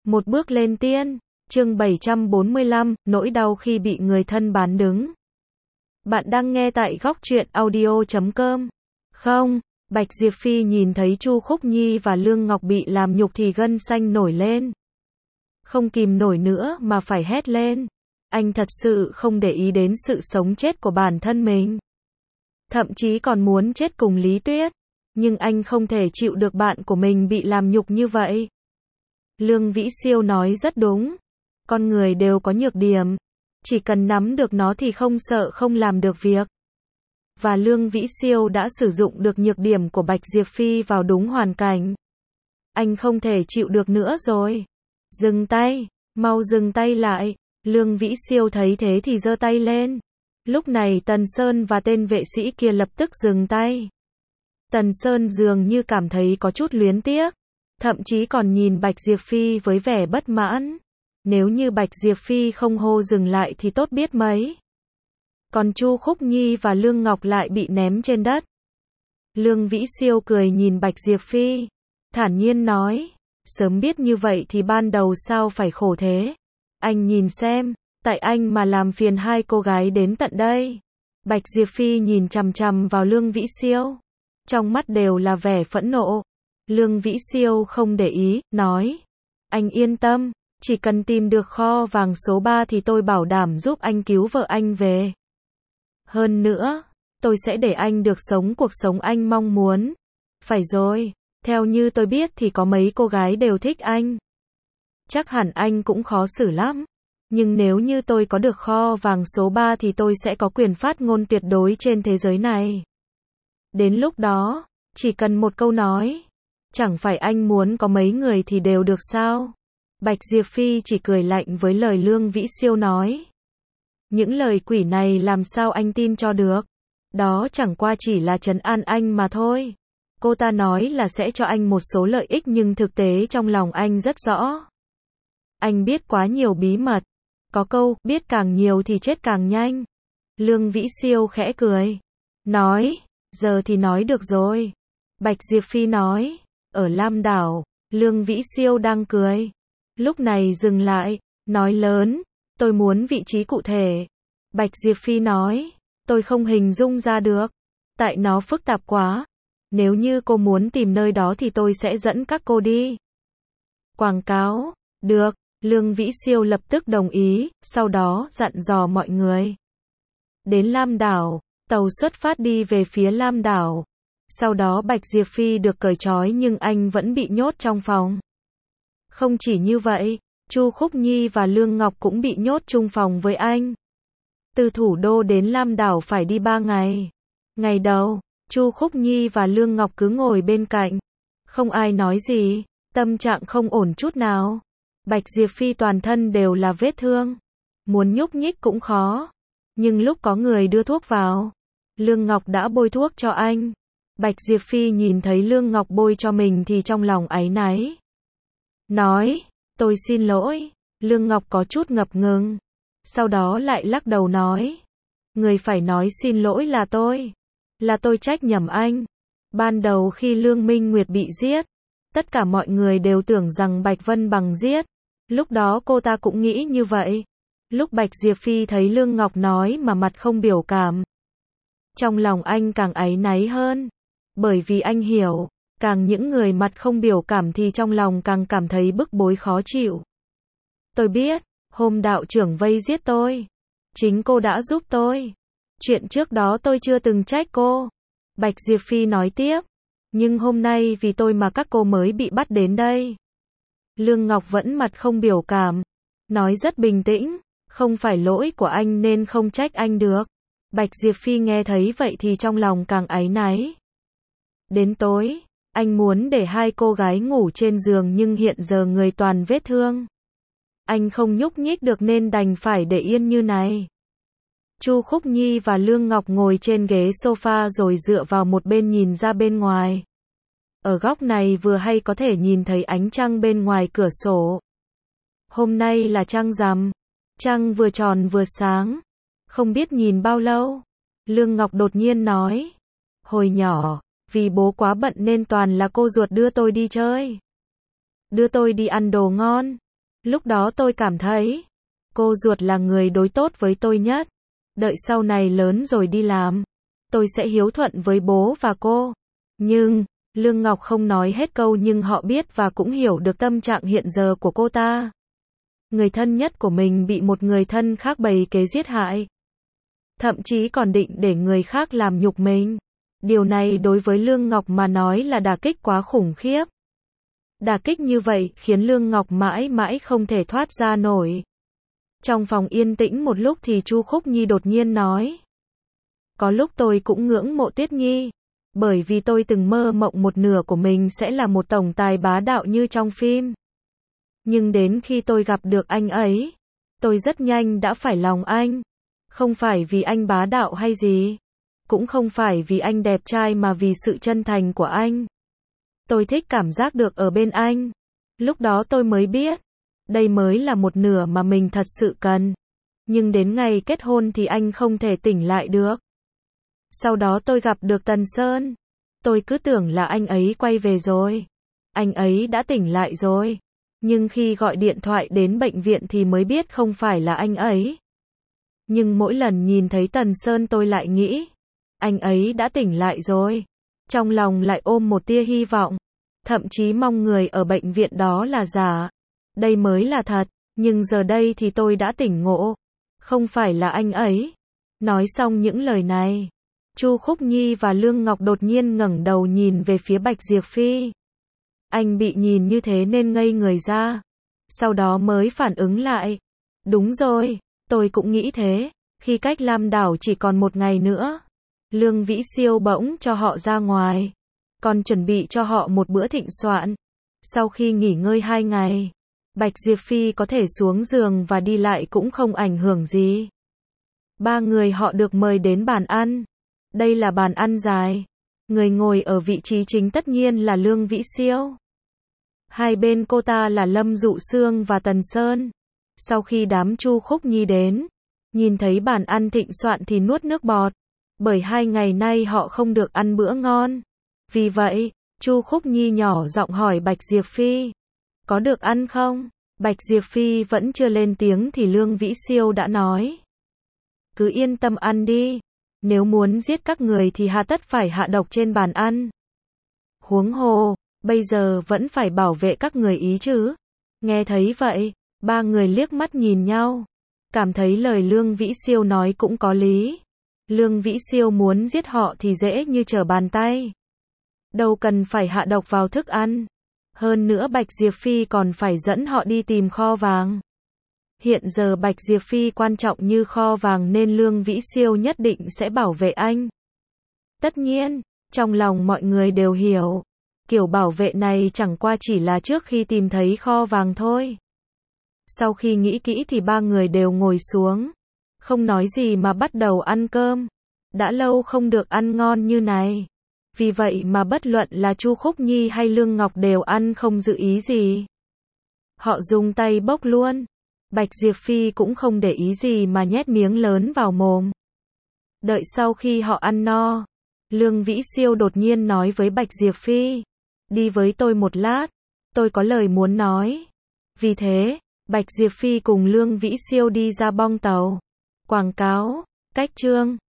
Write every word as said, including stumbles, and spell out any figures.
Một bước lên tiên, chương bảy trăm bốn mươi lăm, nỗi đau khi bị người thân bán đứng. Bạn đang nghe tại góc truyện audio chấm com. Không, Bạch Diệp Phi nhìn thấy Chu Khúc Nhi và Lương Ngọc bị làm nhục thì gân xanh nổi lên. Không kìm nổi nữa mà phải hét lên. Anh thật sự không để ý đến sự sống chết của bản thân mình. Thậm chí còn muốn chết cùng Lý Tuyết. Nhưng anh không thể chịu được bạn của mình bị làm nhục như vậy. Lương Vĩ Siêu nói rất đúng. Con người đều có nhược điểm. Chỉ cần nắm được nó thì không sợ không làm được việc. Và Lương Vĩ Siêu đã sử dụng được nhược điểm của Bạch Diệp Phi vào đúng hoàn cảnh. Anh không thể chịu được nữa rồi. Dừng tay, mau dừng tay lại. Lương Vĩ Siêu thấy thế thì giơ tay lên. Lúc này Tần Sơn và tên vệ sĩ kia lập tức dừng tay. Tần Sơn dường như cảm thấy có chút luyến tiếc. Thậm chí còn nhìn Bạch Diệp Phi với vẻ bất mãn. Nếu như Bạch Diệp Phi không hô dừng lại thì tốt biết mấy. Còn Chu Khúc Nhi và Lương Ngọc lại bị ném trên đất. Lương Vĩ Siêu cười nhìn Bạch Diệp Phi. Thản nhiên nói. Sớm biết như vậy thì ban đầu sao phải khổ thế. Anh nhìn xem. Tại anh mà làm phiền hai cô gái đến tận đây. Bạch Diệp Phi nhìn chằm chằm vào Lương Vĩ Siêu. Trong mắt đều là vẻ phẫn nộ. Lương Vĩ Siêu không để ý, nói. Anh yên tâm, chỉ cần tìm được kho vàng số ba thì tôi bảo đảm giúp anh cứu vợ anh về. Hơn nữa, tôi sẽ để anh được sống cuộc sống anh mong muốn. Phải rồi, theo như tôi biết thì có mấy cô gái đều thích anh. Chắc hẳn anh cũng khó xử lắm. Nhưng nếu như tôi có được kho vàng số ba thì tôi sẽ có quyền phát ngôn tuyệt đối trên thế giới này. Đến lúc đó, chỉ cần một câu nói. Chẳng phải anh muốn có mấy người thì đều được sao? Bạch Diệp Phi chỉ cười lạnh với lời Lương Vĩ Siêu nói. Những lời quỷ này làm sao anh tin cho được? Đó chẳng qua chỉ là trấn an anh mà thôi. Cô ta nói là sẽ cho anh một số lợi ích nhưng thực tế trong lòng anh rất rõ. Anh biết quá nhiều bí mật. Có câu, biết càng nhiều thì chết càng nhanh. Lương Vĩ Siêu khẽ cười. Nói, giờ thì nói được rồi. Bạch Diệp Phi nói. Ở Lam Đảo, Lương Vĩ Siêu đang cười. Lúc này dừng lại, nói lớn, tôi muốn vị trí cụ thể. Bạch Diệp Phi nói, tôi không hình dung ra được, tại nó phức tạp quá. Nếu như cô muốn tìm nơi đó thì tôi sẽ dẫn các cô đi. Quảng cáo, được, Lương Vĩ Siêu lập tức đồng ý, sau đó dặn dò mọi người. Đến Lam Đảo, tàu xuất phát đi về phía Lam Đảo. Sau đó Bạch Diệp Phi được cởi trói nhưng anh vẫn bị nhốt trong phòng. Không chỉ như vậy, Chu Khúc Nhi và Lương Ngọc cũng bị nhốt chung phòng với anh. Từ thủ đô đến Lam Đảo phải đi ba ngày. Ngày đầu, Chu Khúc Nhi và Lương Ngọc cứ ngồi bên cạnh. Không ai nói gì, tâm trạng không ổn chút nào. Bạch Diệp Phi toàn thân đều là vết thương. Muốn nhúc nhích cũng khó. Nhưng lúc có người đưa thuốc vào, Lương Ngọc đã bôi thuốc cho anh. Bạch Diệp Phi nhìn thấy Lương Ngọc bôi cho mình thì trong lòng áy náy. Nói, tôi xin lỗi. Lương Ngọc có chút ngập ngừng. Sau đó lại lắc đầu nói. Người phải nói xin lỗi là tôi. Là tôi trách nhầm anh. Ban đầu khi Lương Minh Nguyệt bị giết, tất cả mọi người đều tưởng rằng Bạch Vân Bằng giết. Lúc đó cô ta cũng nghĩ như vậy. Lúc Bạch Diệp Phi thấy Lương Ngọc nói mà mặt không biểu cảm. Trong lòng anh càng áy náy hơn. Bởi vì anh hiểu, càng những người mặt không biểu cảm thì trong lòng càng cảm thấy bức bối khó chịu. Tôi biết, hôm đạo trưởng vây giết tôi, chính cô đã giúp tôi. Chuyện trước đó tôi chưa từng trách cô. Bạch Diệp Phi nói tiếp. Nhưng hôm nay vì tôi mà các cô mới bị bắt đến đây. Lương Ngọc vẫn mặt không biểu cảm. Nói rất bình tĩnh. Không phải lỗi của anh nên không trách anh được. Bạch Diệp Phi nghe thấy vậy thì trong lòng càng áy náy. Đến tối, anh muốn để hai cô gái ngủ trên giường nhưng hiện giờ người toàn vết thương. Anh không nhúc nhích được nên đành phải để yên như này. Chu Khúc Nhi và Lương Ngọc ngồi trên ghế sofa rồi dựa vào một bên nhìn ra bên ngoài. Ở góc này vừa hay có thể nhìn thấy ánh trăng bên ngoài cửa sổ. Hôm nay là trăng rằm. Trăng vừa tròn vừa sáng. Không biết nhìn bao lâu. Lương Ngọc đột nhiên nói. Hồi nhỏ, vì bố quá bận nên toàn là cô ruột đưa tôi đi chơi. Đưa tôi đi ăn đồ ngon. Lúc đó tôi cảm thấy, cô ruột là người đối tốt với tôi nhất. Đợi sau này lớn rồi đi làm, tôi sẽ hiếu thuận với bố và cô. Nhưng, Lương Ngọc không nói hết câu nhưng họ biết và cũng hiểu được tâm trạng hiện giờ của cô ta. Người thân nhất của mình bị một người thân khác bày kế giết hại. Thậm chí còn định để người khác làm nhục mình. Điều này đối với Lương Ngọc mà nói là đả kích quá khủng khiếp. Đả kích như vậy khiến Lương Ngọc mãi mãi không thể thoát ra nổi. Trong phòng yên tĩnh một lúc thì Chu Khúc Nhi đột nhiên nói. Có lúc tôi cũng ngưỡng mộ Tuyết Nhi. Bởi vì tôi từng mơ mộng một nửa của mình sẽ là một tổng tài bá đạo như trong phim. Nhưng đến khi tôi gặp được anh ấy, tôi rất nhanh đã phải lòng anh. Không phải vì anh bá đạo hay gì. Cũng không phải vì anh đẹp trai mà vì sự chân thành của anh. Tôi thích cảm giác được ở bên anh. Lúc đó tôi mới biết, đây mới là một nửa mà mình thật sự cần. Nhưng đến ngày kết hôn thì anh không thể tỉnh lại được. Sau đó tôi gặp được Tần Sơn. Tôi cứ tưởng là anh ấy quay về rồi. Anh ấy đã tỉnh lại rồi. Nhưng khi gọi điện thoại đến bệnh viện thì mới biết không phải là anh ấy. Nhưng mỗi lần nhìn thấy Tần Sơn tôi lại nghĩ, anh ấy đã tỉnh lại rồi. Trong lòng lại ôm một tia hy vọng. Thậm chí mong người ở bệnh viện đó là giả. Đây mới là thật. Nhưng giờ đây thì tôi đã tỉnh ngộ. Không phải là anh ấy. Nói xong những lời này, Chu Khúc Nhi và Lương Ngọc đột nhiên ngẩng đầu nhìn về phía Bạch Diệp Phi. Anh bị nhìn như thế nên ngây người ra. Sau đó mới phản ứng lại. Đúng rồi, tôi cũng nghĩ thế. Khi cách Lam Đảo chỉ còn một ngày nữa, Lương Vĩ Siêu bỗng cho họ ra ngoài. Còn chuẩn bị cho họ một bữa thịnh soạn. Sau khi nghỉ ngơi hai ngày, Bạch Diệp Phi có thể xuống giường và đi lại cũng không ảnh hưởng gì. Ba người họ được mời đến bàn ăn. Đây là bàn ăn dài. Người ngồi ở vị trí chính tất nhiên là Lương Vĩ Siêu. Hai bên cô ta là Lâm Dụ Sương và Tần Sơn. Sau khi đám Chu Khúc Nhi đến, nhìn thấy bàn ăn thịnh soạn thì nuốt nước bọt. Bởi hai ngày nay họ không được ăn bữa ngon. Vì vậy, Chu Khúc Nhi nhỏ giọng hỏi Bạch Diệp Phi. Có được ăn không? Bạch Diệp Phi vẫn chưa lên tiếng thì Lương Vĩ Siêu đã nói. Cứ yên tâm ăn đi. Nếu muốn giết các người thì hà tất phải hạ độc trên bàn ăn. Huống hồ, bây giờ vẫn phải bảo vệ các người ý chứ. Nghe thấy vậy, ba người liếc mắt nhìn nhau. Cảm thấy lời Lương Vĩ Siêu nói cũng có lý. Lương Vĩ Siêu muốn giết họ thì dễ như trở bàn tay. Đâu cần phải hạ độc vào thức ăn. Hơn nữa Bạch Diệp Phi còn phải dẫn họ đi tìm kho vàng. Hiện giờ Bạch Diệp Phi quan trọng như kho vàng nên Lương Vĩ Siêu nhất định sẽ bảo vệ anh. Tất nhiên, trong lòng mọi người đều hiểu, kiểu bảo vệ này chẳng qua chỉ là trước khi tìm thấy kho vàng thôi. Sau khi nghĩ kỹ thì ba người đều ngồi xuống, không nói gì mà bắt đầu ăn cơm. Đã lâu không được ăn ngon như này. Vì vậy mà bất luận là Chu Khúc Nhi hay Lương Ngọc đều ăn không dự ý gì. Họ dùng tay bốc luôn. Bạch Diệp Phi cũng không để ý gì mà nhét miếng lớn vào mồm. Đợi sau khi họ ăn no, Lương Vĩ Siêu đột nhiên nói với Bạch Diệp Phi. Đi với tôi một lát, tôi có lời muốn nói. Vì thế, Bạch Diệp Phi cùng Lương Vĩ Siêu đi ra bong tàu. Quảng cáo, cách chương.